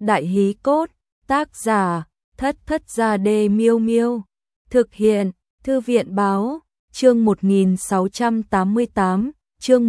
Đại hí cốt, tác giả, Thất Thất Gia Đê Miêu Miêu. Thực hiện, Thư viện báo, chương 1688, chương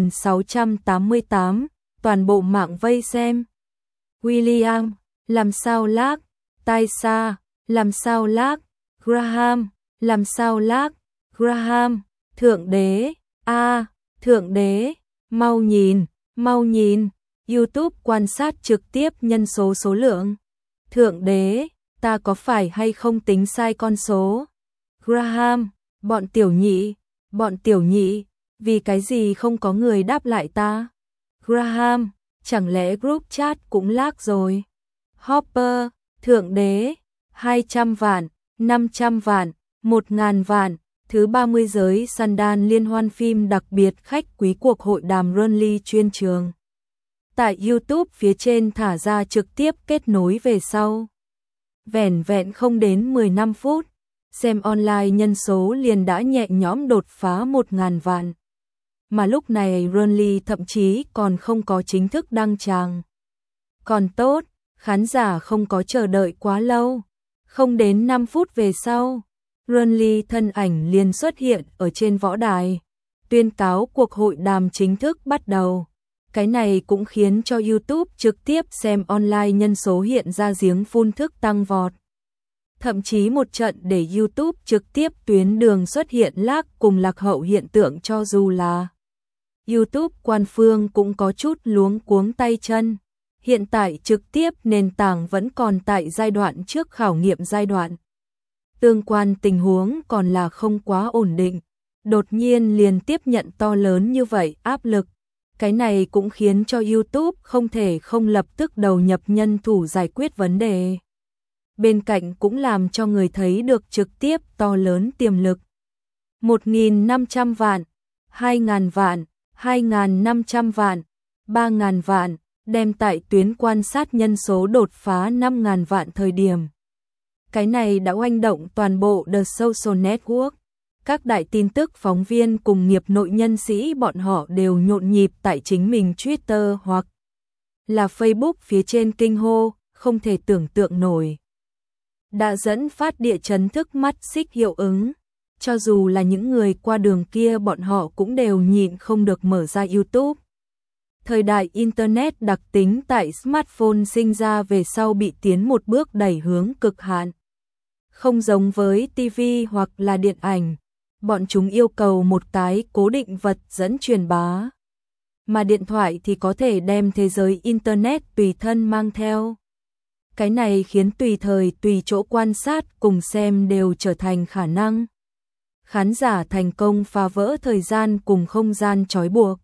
1688, toàn bộ mạng vây xem. William, làm sao lag, Tysa, làm sao lag, Graham, làm sao lag, Graham, Thượng Đế, Thượng Đế, mau nhìn, YouTube quan sát trực tiếp nhân số số lượng. Thượng Đế, ta có phải hay không tính sai con số? Graham, bọn tiểu nhị, vì cái gì không có người đáp lại ta? Graham, chẳng lẽ group chat cũng lag rồi? Hopper, Thượng Đế, 200 vạn, 500 vạn, 1000 vạn, thứ 30 giới Sundance liên hoan phim đặc biệt khách quý cuộc hội đàm Runly chuyên trường. Tại YouTube phía trên thả ra trực tiếp kết nối về sau. Vẻn vẹn không đến 15 phút, xem online nhân số liền đã nhẹ nhõm đột phá 1000 vạn. Mà lúc này Runly thậm chí còn không có chính thức đăng tràng. Còn tốt, khán giả không có chờ đợi quá lâu. Không đến 5 phút về sau, Runly thân ảnh liền xuất hiện ở trên võ đài, tuyên cáo cuộc hội đàm chính thức bắt đầu. Cái này cũng khiến cho YouTube trực tiếp xem online nhân số hiện ra giếng phun thức tăng vọt. Thậm chí một trận để YouTube trực tiếp tuyến đường xuất hiện lag cùng lạc hậu hiện tượng, cho dù là YouTube quan phương cũng có chút luống cuống tay chân. Hiện tại trực tiếp nền tảng vẫn còn tại giai đoạn trước khảo nghiệm giai đoạn. Tương quan tình huống còn là không quá ổn định. Đột nhiên liền tiếp nhận to lớn như vậy áp lực. Cái này cũng khiến cho YouTube không thể không lập tức đầu nhập nhân thủ giải quyết vấn đề. Bên cạnh cũng làm cho người thấy được trực tiếp to lớn tiềm lực. 1.500 vạn, 2.000 vạn, 2.500 vạn, 3.000 vạn, đem tại tuyến quan sát nhân số đột phá 5.000 vạn thời điểm. Cái này đã oanh động toàn bộ The Social Network. Các đại tin tức phóng viên cùng nghiệp nội nhân sĩ bọn họ đều nhộn nhịp tại chính mình Twitter hoặc là Facebook phía trên kinh hô, không thể tưởng tượng nổi. Đã dẫn phát địa chấn thức mắt xích hiệu ứng. Cho dù là những người qua đường kia bọn họ cũng đều nhịn không được mở ra YouTube. Thời đại Internet đặc tính tại smartphone sinh ra về sau bị tiến một bước đẩy hướng cực hạn. Không giống với TV hoặc là điện ảnh, bọn chúng yêu cầu một cái cố định vật dẫn truyền bá. Mà điện thoại thì có thể đem thế giới Internet tùy thân mang theo. Cái này khiến tùy thời tùy chỗ quan sát cùng xem đều trở thành khả năng. Khán giả thành công phá vỡ thời gian cùng không gian trói buộc.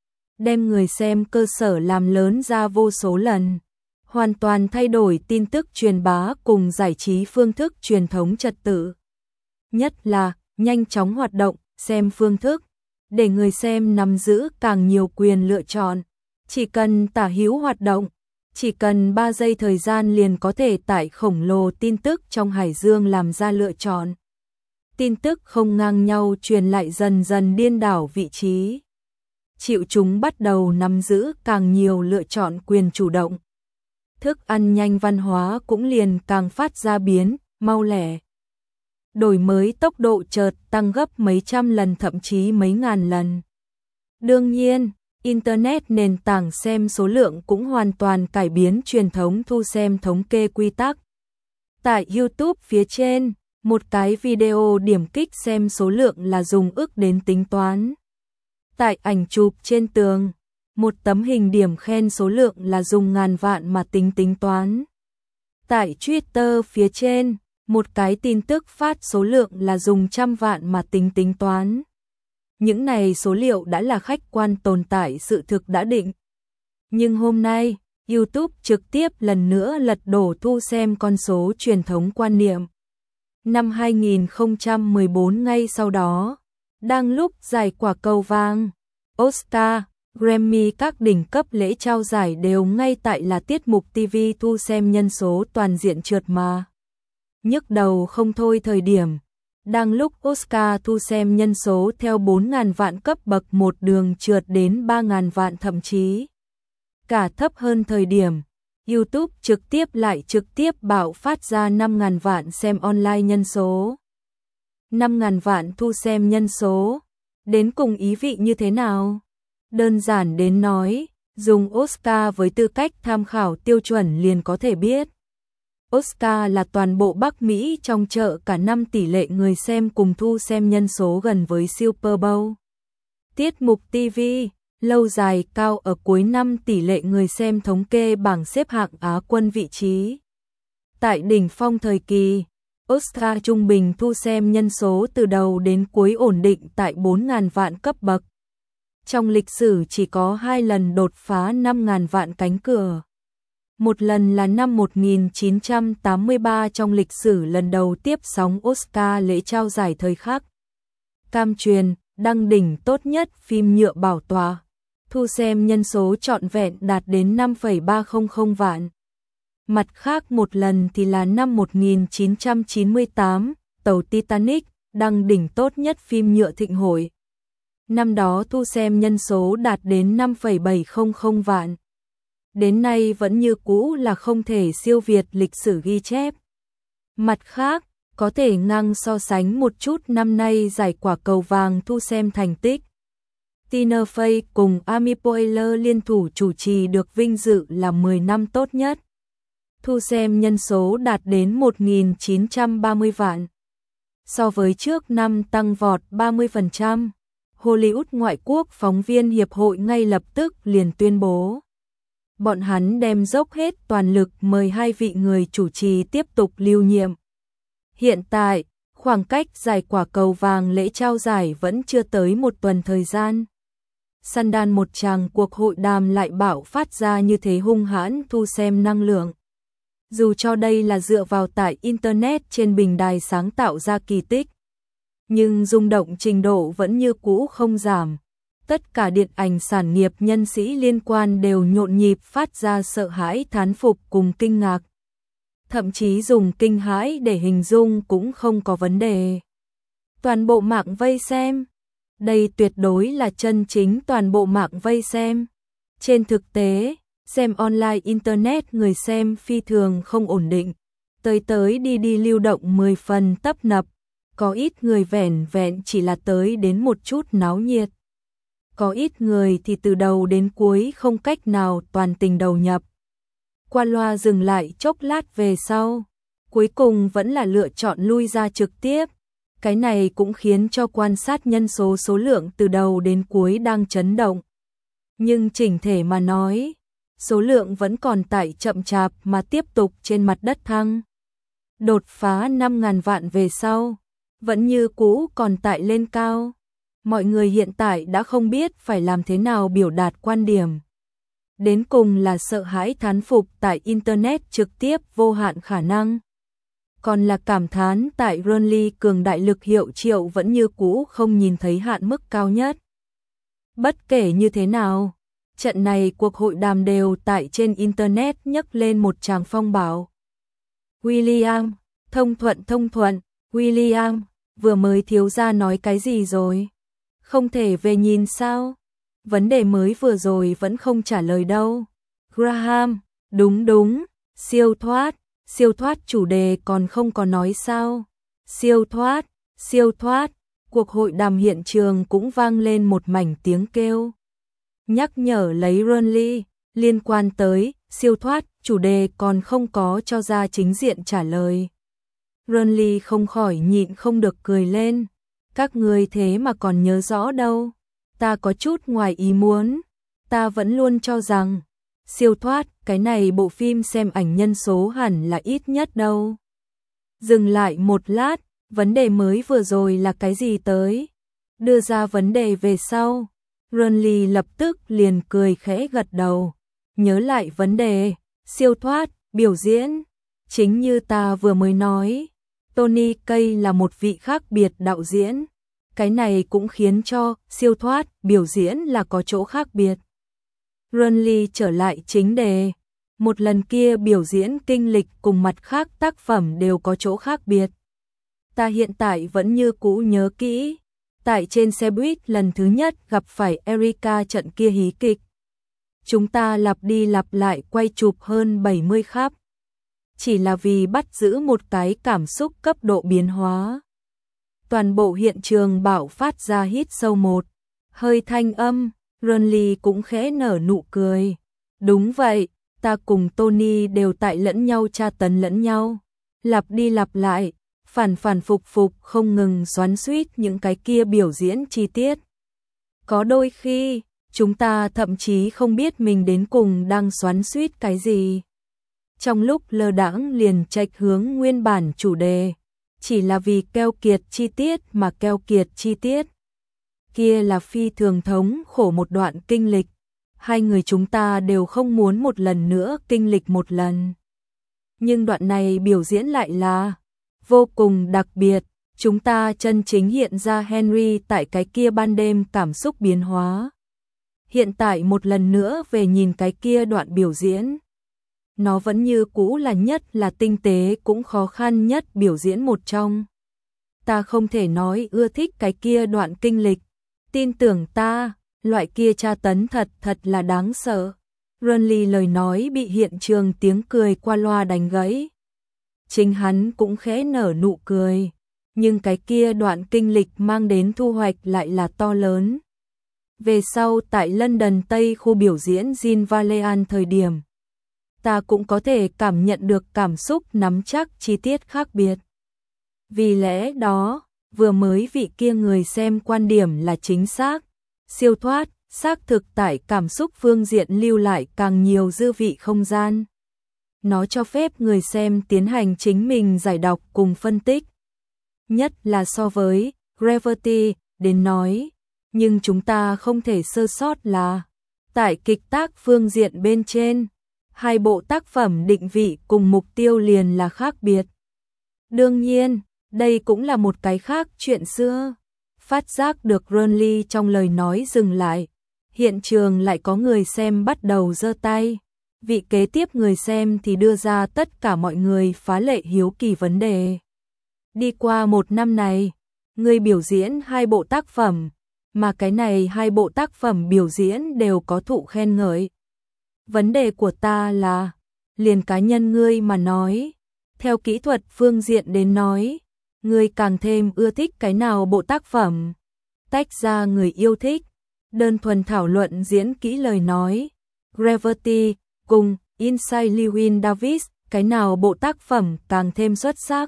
Đem người xem cơ sở làm lớn ra vô số lần. Hoàn toàn thay đổi tin tức truyền bá cùng giải trí phương thức truyền thống trật tự. Nhất là nhanh chóng hoạt động, xem phương thức, để người xem nắm giữ càng nhiều quyền lựa chọn. Chỉ cần tả hữu hoạt động, chỉ cần 3 giây thời gian liền có thể tải khổng lồ tin tức trong hải dương làm ra lựa chọn. Tin tức không ngang nhau truyền lại dần dần điên đảo vị trí. Chịu chúng bắt đầu nắm giữ càng nhiều lựa chọn quyền chủ động. Thức ăn nhanh văn hóa cũng liền càng phát ra biến, mau lẻ. Đổi mới tốc độ chợt tăng gấp mấy trăm lần thậm chí mấy ngàn lần. Đương nhiên, Internet nền tảng xem số lượng cũng hoàn toàn cải biến truyền thống thu xem thống kê quy tắc. Tại YouTube phía trên, một cái video điểm kích xem số lượng là dùng ức đến tính toán. Tại ảnh chụp trên tường, một tấm hình điểm khen số lượng là dùng ngàn vạn mà tính toán. Tại Twitter phía trên, một cái tin tức phát số lượng là dùng trăm vạn mà tính toán. Những này số liệu đã là khách quan tồn tại sự thực đã định. Nhưng hôm nay, YouTube trực tiếp lần nữa lật đổ thu xem con số truyền thống quan niệm. Năm 2014 ngay sau đó, đang lúc giải quả cầu vàng, Oscar, Grammy các đỉnh cấp lễ trao giải đều ngay tại là tiết mục TV thu xem nhân số toàn diện trượt mà. Nhức đầu không thôi thời điểm, đang lúc Oscar thu xem nhân số theo 4.000 vạn cấp bậc một đường trượt đến 3.000 vạn thậm chí cả thấp hơn thời điểm, YouTube trực tiếp lại trực tiếp bạo phát ra 5.000 vạn xem online nhân số. 5.000 vạn thu xem nhân số. Đến cùng ý vị như thế nào? Đơn giản đến nói, dùng Oscar với tư cách tham khảo tiêu chuẩn liền có thể biết. Oscar là toàn bộ Bắc Mỹ trong chợ cả năm tỷ lệ người xem cùng thu xem nhân số gần với Super Bowl. Tiết mục TV, lâu dài cao ở cuối năm tỷ lệ người xem thống kê bảng xếp hạng Á quân vị trí. Tại đỉnh phong thời kỳ, Oscar trung bình thu xem nhân số từ đầu đến cuối ổn định tại 4.000 vạn cấp bậc. Trong lịch sử chỉ có 2 lần đột phá 5.000 vạn cánh cửa. Một lần là năm 1983 trong lịch sử lần đầu tiếp sóng Oscar lễ trao giải thời khắc. Cam truyền, đăng đỉnh tốt nhất phim nhựa bảo tòa. Thu xem nhân số trọn vẹn đạt đến 5,300 vạn. Mặt khác một lần thì là năm 1998, tàu Titanic, đăng đỉnh tốt nhất phim nhựa thịnh hội. Năm đó thu xem nhân số đạt đến 5,700 vạn. Đến nay vẫn như cũ là không thể siêu việt lịch sử ghi chép. Mặt khác, có thể ngang so sánh một chút năm nay giải quả cầu vàng thu xem thành tích. Tina Fey cùng Amy Poehler liên thủ chủ trì được vinh dự là 10 năm tốt nhất. Thu xem nhân số đạt đến 1.930 vạn. So với trước năm tăng vọt 30%. Hollywood ngoại quốc phóng viên hiệp hội ngay lập tức liền tuyên bố. Bọn hắn đem dốc hết toàn lực mời 2 vị người chủ trì tiếp tục lưu nhiệm. Hiện tại, khoảng cách giải quả cầu vàng lễ trao giải vẫn chưa tới một tuần thời gian. Sandal một tràng cuộc hội đàm lại bạo phát ra như thế hung hãn thu xem năng lượng. Dù cho đây là dựa vào tại Internet trên bình đài sáng tạo ra kỳ tích, nhưng rung động trình độ vẫn như cũ không giảm. Tất cả điện ảnh sản nghiệp nhân sĩ liên quan đều nhộn nhịp phát ra sợ hãi thán phục cùng kinh ngạc. Thậm chí dùng kinh hãi để hình dung cũng không có vấn đề. Toàn bộ mạng vây xem. Đây tuyệt đối là chân chính toàn bộ mạng vây xem. Trên thực tế, xem online Internet người xem phi thường không ổn định. Tới đi lưu động 10 phần tấp nập. Có ít người vẻn vẹn chỉ là tới đến một chút náo nhiệt. Có ít người thì từ đầu đến cuối không cách nào toàn tình đầu nhập. Qua loa dừng lại chốc lát về sau. Cuối cùng vẫn là lựa chọn lui ra trực tiếp. Cái này cũng khiến cho quan sát nhân số lượng từ đầu đến cuối đang chấn động. Nhưng chỉnh thể mà nói, số lượng vẫn còn tại chậm chạp mà tiếp tục trên mặt đất thăng. Đột phá 5.000 vạn về sau, vẫn như cũ còn tại lên cao. Mọi người hiện tại đã không biết phải làm thế nào biểu đạt quan điểm. Đến cùng là sợ hãi thán phục tại Internet trực tiếp vô hạn khả năng. Còn là cảm thán tại Renly cường đại lực hiệu triệu vẫn như cũ không nhìn thấy hạn mức cao nhất. Bất kể như thế nào, trận này cuộc hội đàm đều tại trên Internet nhấc lên một tràng phong bão. William, thông thuận, William, vừa mới thiếu gia nói cái gì rồi? Không thể về nhìn sao? Vấn đề mới vừa rồi vẫn không trả lời đâu. Graham, đúng, siêu thoát chủ đề còn không có nói sao? Siêu thoát, cuộc hội đàm hiện trường cũng vang lên một mảnh tiếng kêu. Nhắc nhở lấy Renly, liên quan tới siêu thoát, chủ đề còn không có cho ra chính diện trả lời. Renly không khỏi nhịn không được cười lên. Các người thế mà còn nhớ rõ đâu. Ta có chút ngoài ý muốn. Ta vẫn luôn cho rằng siêu thoát, cái này bộ phim xem ảnh nhân số hẳn là ít nhất đâu. Dừng lại một lát, vấn đề mới vừa rồi là cái gì tới? Đưa ra vấn đề về sau. Renly lập tức liền cười khẽ gật đầu. Nhớ lại vấn đề, siêu thoát, biểu diễn. Chính như ta vừa mới nói, Tony Kaye là một vị khác biệt đạo diễn. Cái này cũng khiến cho siêu thoát, biểu diễn là có chỗ khác biệt. Renly trở lại chính đề. Một lần kia biểu diễn kinh lịch cùng mặt khác tác phẩm đều có chỗ khác biệt. Ta hiện tại vẫn như cũ nhớ kỹ. Tại trên xe buýt lần thứ nhất gặp phải Erika trận kia hí kịch. chúng ta lặp đi lặp lại quay chụp hơn 70 khắp. Chỉ là vì bắt giữ một cái cảm xúc cấp độ biến hóa. Toàn bộ hiện trường bạo phát ra hít sâu một hơi thanh âm, Ronly cũng khẽ nở nụ cười. Đúng vậy, ta cùng Tony đều tại lẫn nhau tra tấn lẫn nhau. Lặp đi lặp lại, phản phản phục phục không ngừng xoắn xuýt những cái kia biểu diễn chi tiết. Có đôi khi, chúng ta thậm chí không biết mình đến cùng đang xoắn xuýt cái gì. Trong lúc lơ đãng liền chệch hướng nguyên bản chủ đề, chỉ là vì keo kiệt chi tiết mà keo kiệt chi tiết. Kia là phi thường thống khổ một đoạn kinh lịch, hai người chúng ta đều không muốn một lần nữa kinh lịch một lần. Nhưng đoạn này biểu diễn lại là vô cùng đặc biệt, chúng ta chân chính hiện ra Henry tại cái kia ban đêm cảm xúc biến hóa. Hiện tại một lần nữa về nhìn cái kia đoạn biểu diễn, nó vẫn như cũ là nhất là tinh tế cũng khó khăn nhất biểu diễn một trong. Ta không thể nói ưa thích cái kia đoạn kinh lịch, tin tưởng ta, loại kia tra tấn thật là đáng sợ. Ronly lời nói bị hiện trường tiếng cười qua loa đánh gãy. Chính hắn cũng khẽ nở nụ cười, nhưng cái kia đoạn kinh lịch mang đến thu hoạch lại là to lớn. Về sau tại London Tây khu biểu diễn Jean Valjean thời điểm, ta cũng có thể cảm nhận được cảm xúc nắm chắc chi tiết khác biệt. Vì lẽ đó, vừa mới vị kia người xem quan điểm là chính xác, siêu thoát, xác thực tại cảm xúc phương diện lưu lại càng nhiều dư vị không gian. Nó cho phép người xem tiến hành chính mình giải đọc cùng phân tích. Nhất là so với Gravity đến nói, nhưng chúng ta không thể sơ sót là tại kịch tác phương diện bên trên, hai bộ tác phẩm định vị cùng mục tiêu liền là khác biệt. Đương nhiên, đây cũng là một cái khác chuyện xưa. Phát giác được Ronly trong lời nói dừng lại, hiện trường lại có người xem bắt đầu giơ tay. Vị kế tiếp người xem thì đưa ra tất cả mọi người phá lệ hiếu kỳ vấn đề. Đi qua một năm này, người biểu diễn hai bộ tác phẩm, mà cái này hai bộ tác phẩm biểu diễn đều có thụ khen ngợi. Vấn đề của ta là, liền cá nhân ngươi mà nói, theo kỹ thuật phương diện đến nói, ngươi càng thêm ưa thích cái nào bộ tác phẩm? Tách ra người yêu thích, đơn thuần thảo luận diễn kỹ lời nói, Gravity cùng Inside Llewyn Davis, cái nào bộ tác phẩm càng thêm xuất sắc?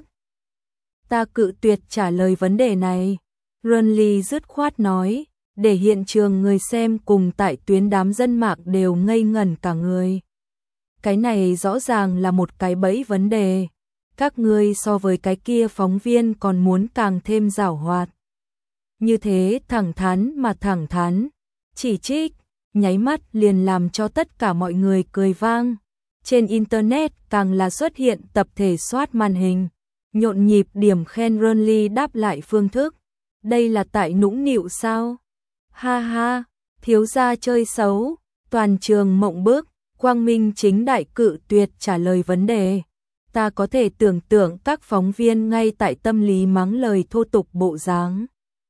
Ta cự tuyệt trả lời vấn đề này. Ronly dứt khoát nói, để hiện trường người xem cùng tại tuyến đám dân mạng đều ngây ngẩn cả người. Cái này rõ ràng là một cái bẫy vấn đề. Các ngươi so với cái kia phóng viên còn muốn càng thêm giảo hoạt. Như thế thẳng thắn mà thẳng thắn, chỉ trích, nháy mắt liền làm cho tất cả mọi người cười vang. Trên Internet càng là xuất hiện tập thể soát màn hình, nhộn nhịp điểm khen Ronly đáp lại phương thức. Đây là tại nũng nịu sao? Ha ha, thiếu gia chơi xấu, toàn trường mộng bức, quang minh chính đại cự tuyệt trả lời vấn đề. Ta có thể tưởng tượng các phóng viên ngay tại tâm lý mắng lời thô tục bộ dáng.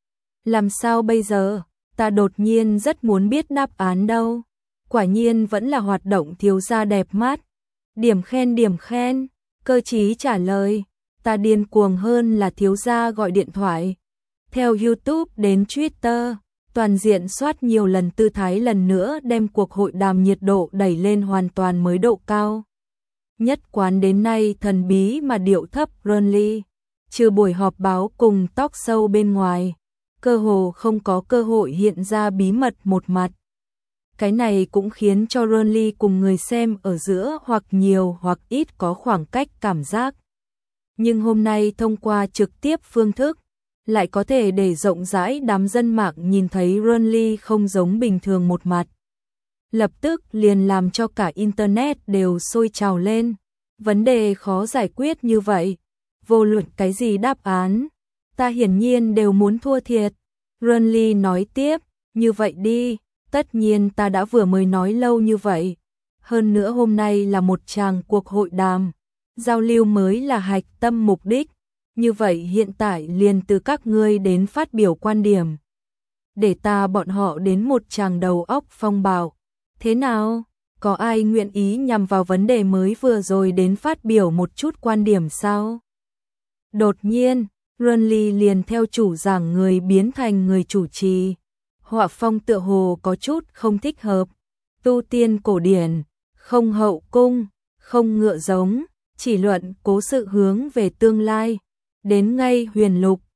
Làm sao bây giờ? Ta đột nhiên rất muốn biết đáp án đâu. Quả nhiên vẫn là hoạt động thiếu gia đẹp mắt. Điểm khen, cơ trí trả lời. Ta điên cuồng hơn là thiếu gia gọi điện thoại. Theo YouTube đến Twitter, toàn diện soát nhiều lần tư thái lần nữa đem cuộc hội đàm nhiệt độ đẩy lên hoàn toàn mới độ cao. Nhất quán đến nay thần bí mà điệu thấp Ronly, trừ buổi họp báo cùng talk show bên ngoài, cơ hồ không có cơ hội hiện ra bí mật một mặt. Cái này cũng khiến cho Ronly cùng người xem ở giữa hoặc nhiều hoặc ít có khoảng cách cảm giác. Nhưng hôm nay thông qua trực tiếp phương thức, lại có thể để rộng rãi đám dân mạng nhìn thấy Ronly không giống bình thường một mặt. Lập tức liền làm cho cả Internet đều sôi trào lên. Vấn đề khó giải quyết như vậy. Vô luận cái gì đáp án, ta hiển nhiên đều muốn thua thiệt. Ronly nói tiếp, như vậy đi, tất nhiên ta đã vừa mới nói lâu như vậy. Hơn nữa hôm nay là một tràng cuộc hội đàm. Giao lưu mới là hạch tâm mục đích. Như vậy hiện tại liền từ các ngươi đến phát biểu quan điểm. Để ta bọn họ đến một tràng đầu óc phong bạo. Thế nào? Có ai nguyện ý nhằm vào vấn đề mới vừa rồi đến phát biểu một chút quan điểm sao? Đột nhiên, Runly liền theo chủ giảng người biến thành người chủ trì. Họa phong tựa hồ có chút không thích hợp. Tu tiên cổ điển, không hậu cung, không ngựa giống, chỉ luận cố sự hướng về tương lai. Đến ngay huyền lục,